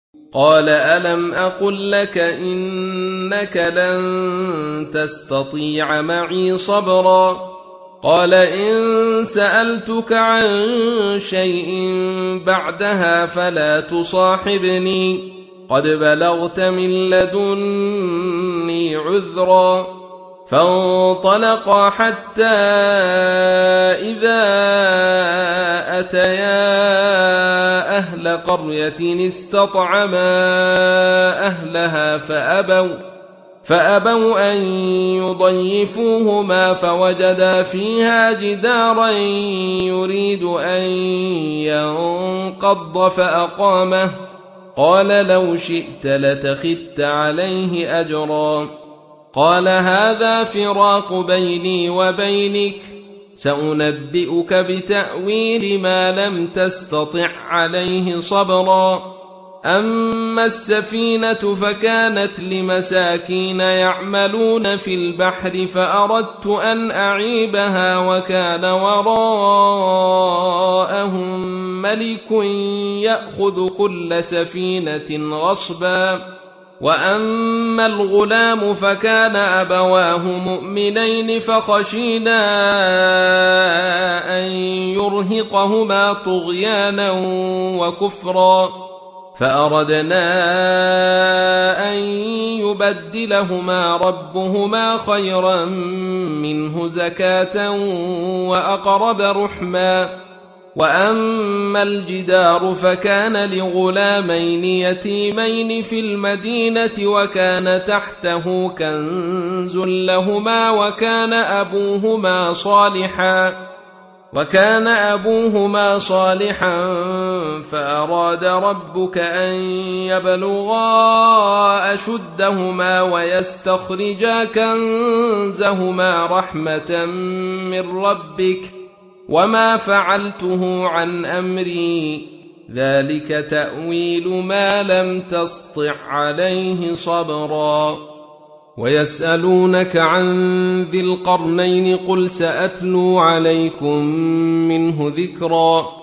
قال ألم أقل لك إنك لن تستطيع معي صبرا قال إن سألتك عن شيء بعدها فلا تصاحبني قد بلغت من لدني عذرا فانطلقا حتى إذا أتيا أهل قرية استطعما أهلها فأبوا أن يضيفوهما فوجدا فيها جدارا يريد أن ينقض فأقامه قال لو شئت لاتخذت عليه أجرا قال هذا فراق بيني وبينك سأنبئك بتأويل ما لم تستطع عليه صبرا أما السفينة فكانت لمساكين يعملون في البحر فأردت أن أعيبها وكان وراءهم ملك يأخذ كل سفينة غصبا وأما الغلام فكان أبواه مؤمنين فخشينا أن يرهقهما طغيانا وكفرا فأردنا أن يبدلهما ربهما خيرا منه زكاة وأقرب رحما وأما الجدار فكان لغلامين يتيمين في المدينة وكان تحته كنز لهما وكان أبوهما صالحا فأراد ربك أن يبلغا أشدهما ويستخرجا كنزهما رحمة من ربك وما فعلته عن أمري ذلك تأويل ما لم تسطع عليه صبرا ويسألونك عن ذي القرنين قل سأتلو عليكم منه ذكرا